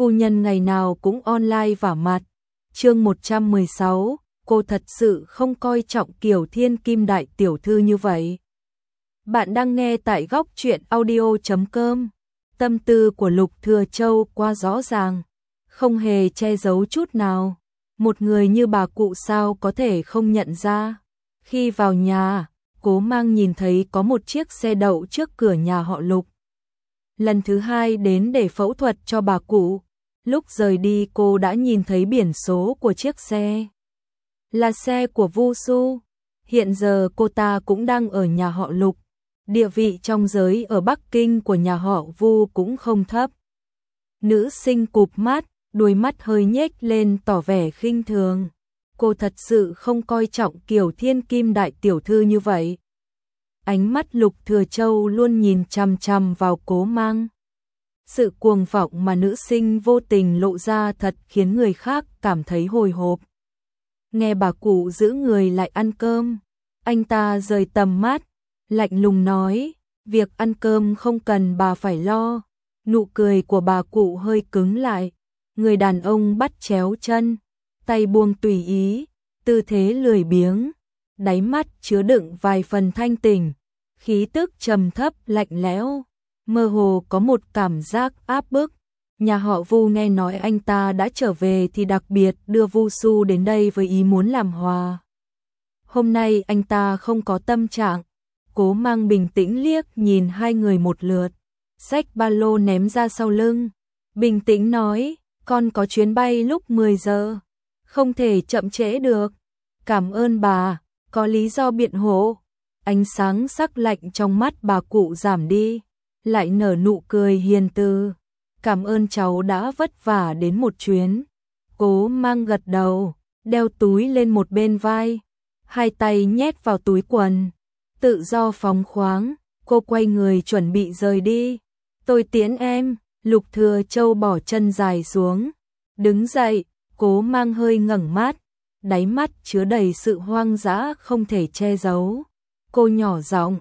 phu nhân ngày nào cũng online vả mặt. Chương 116, cô thật sự không coi trọng Kiều Thiên Kim đại tiểu thư như vậy. Bạn đang nghe tại góc truyện audio.com. Tâm tư của Lục Thừa Châu quá rõ ràng, không hề che giấu chút nào. Một người như bà cụ sao có thể không nhận ra. Khi vào nhà, Cố Mang nhìn thấy có một chiếc xe đậu trước cửa nhà họ Lục. Lần thứ hai đến để phẫu thuật cho bà cụ. Lúc rời đi cô đã nhìn thấy biển số của chiếc xe. Là xe của Vu Su. Hiện giờ cô ta cũng đang ở nhà họ Lục. Địa vị trong giới ở Bắc Kinh của nhà họ Vu cũng không thấp. Nữ sinh cụp mắt, đuôi mắt hơi nhếch lên tỏ vẻ khinh thường. Cô thật sự không coi trọng Kiều Thiên Kim đại tiểu thư như vậy. Ánh mắt Lục Thừa Châu luôn nhìn chằm chằm vào Cố Mang. Sự cuồng vọng mà nữ sinh vô tình lộ ra thật khiến người khác cảm thấy hồi hộp. Nghe bà cụ giữ người lại ăn cơm, anh ta rời tầm mắt, lạnh lùng nói, việc ăn cơm không cần bà phải lo. Nụ cười của bà cụ hơi cứng lại, người đàn ông bắt chéo chân, tay buông tùy ý, tư thế lười biếng, đáy mắt chứa đựng vài phần thanh tỉnh, khí tức trầm thấp lạnh lẽo, mơ hồ có một cảm giác áp bức. Nhà họ Vu nghe nói anh ta đã trở về thì đặc biệt đưa Vu Su đến đây với ý muốn làm hòa. Hôm nay anh ta không có tâm trạng. Cố Mang bình tĩnh liếc nhìn hai người một lượt, xách ba lô ném ra sau lưng, bình tĩnh nói, con có chuyến bay lúc 10 giờ, không thể chậm trễ được. Cảm ơn bà, có lý do biện hộ. Ánh sáng sắc lạnh trong mắt bà cụ giảm đi, lại nở nụ cười hiền từ. Cảm ơn cháu đã vất vả đến một chuyến. Cố Mang gật đầu, đeo túi lên một bên vai, hai tay nhét vào túi quần. Tự do phóng khoáng, cô quay người chuẩn bị rời đi. Tôi tiễn em. Lục Thừa Châu bỏ chân dài xuống, đứng dậy. Cố Mang hơi ngẩng mắt, đáy mắt chứa đầy sự hoang dã không thể che giấu. Cô nhỏ giọng,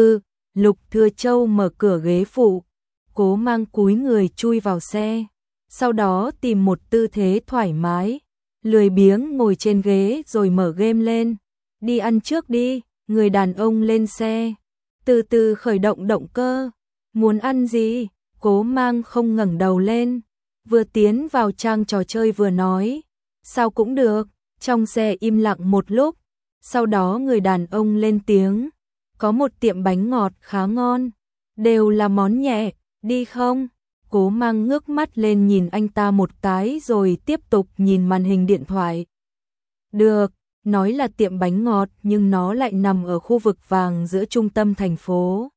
Lục Thừa Châu mở cửa ghế phụ. Cố Mang cúi người chui vào xe, sau đó tìm một tư thế thoải mái, lười biếng ngồi trên ghế rồi mở game lên. Đi ăn trước đi. Người đàn ông lên xe, từ từ khởi động động cơ. Muốn ăn gì? Cố Mang không ngẩng đầu lên, vừa tiến vào trang trò chơi vừa nói, sao cũng được. Trong xe im lặng một lúc, sau đó người đàn ông lên tiếng, có một tiệm bánh ngọt khá ngon, đều là món nhẹ, đi không? Cố Mang ngước mắt lên nhìn anh ta một cái rồi tiếp tục nhìn màn hình điện thoại. Được. Nói là tiệm bánh ngọt nhưng nó lại nằm ở khu vực vàng giữa trung tâm thành phố.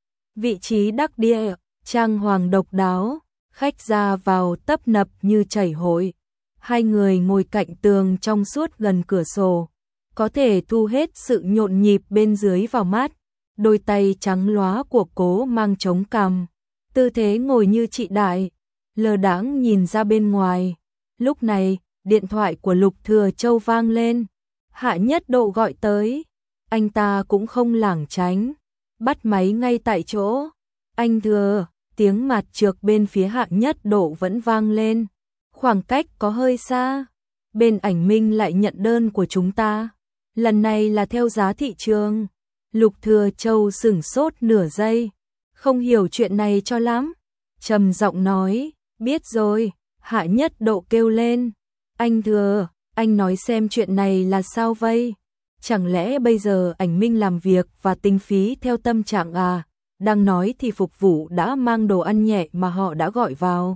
Vị trí đắc địa, trang hoàng độc đáo, khách ra vào tấp nập như chảy hội. Hai người ngồi cạnh tường trong suốt gần cửa sổ, có thể thu hết sự nhộn nhịp bên dưới vào mắt. Đôi tay trắng lóa của Cố Mang chống cằm, tư thế ngồi như chị đại, lờ đãng nhìn ra bên ngoài. Lúc này, điện thoại của Lục Thừa Châu vang lên. Hạ Nhất Độ gọi tới, anh ta cũng không lảng tránh, bắt máy ngay tại chỗ. Anh Thừa, tiếng mặt trược bên phía Hạ Nhất Độ vẫn vang lên, khoảng cách có hơi xa. Bên Ảnh Minh lại nhận đơn của chúng ta, lần này là theo giá thị trường. Lục Thừa Châu sửng sốt nửa giây, không hiểu chuyện này cho lắm, trầm giọng nói, biết rồi. Hạ Nhất Độ kêu lên, anh Thừa, anh nói xem chuyện này là sao vậy? Chẳng lẽ bây giờ Ảnh Minh làm việc và tính phí theo tâm trạng à? Đang nói thì phục vụ đã mang đồ ăn nhẹ mà họ đã gọi vào.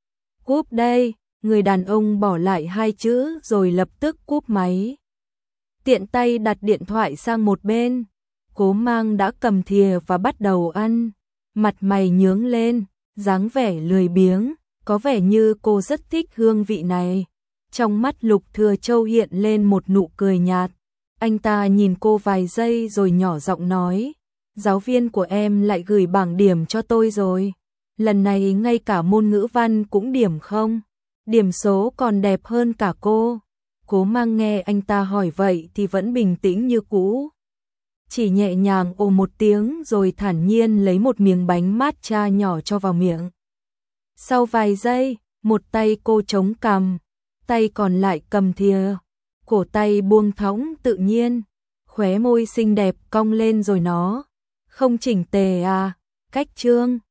Cúp đây, người đàn ông bỏ lại hai chữ rồi lập tức cúp máy. Tiện tay đặt điện thoại sang một bên, Cố Mang đã cầm thìa và bắt đầu ăn. Mặt mày nhướng lên, dáng vẻ lười biếng, có vẻ như cô rất thích hương vị này. Trong mắt Lục Thừa Châu hiện lên một nụ cười nhạt. Anh ta nhìn cô vài giây rồi nhỏ giọng nói, giáo viên của em lại gửi bảng điểm cho tôi rồi. Lần này ngay cả môn ngữ văn cũng điểm không. Điểm số còn đẹp hơn cả cô. Cố Mang nghe anh ta hỏi vậy thì vẫn bình tĩnh như cũ. Chỉ nhẹ nhàng ồ một tiếng rồi thản nhiên lấy một miếng bánh matcha nhỏ cho vào miệng. Sau vài giây, một tay cô chống cằm, tay còn lại cầm thìa, cổ tay buông thõng tự nhiên, khóe môi xinh đẹp cong lên rồi nó, không chỉnh tề à, cách trương.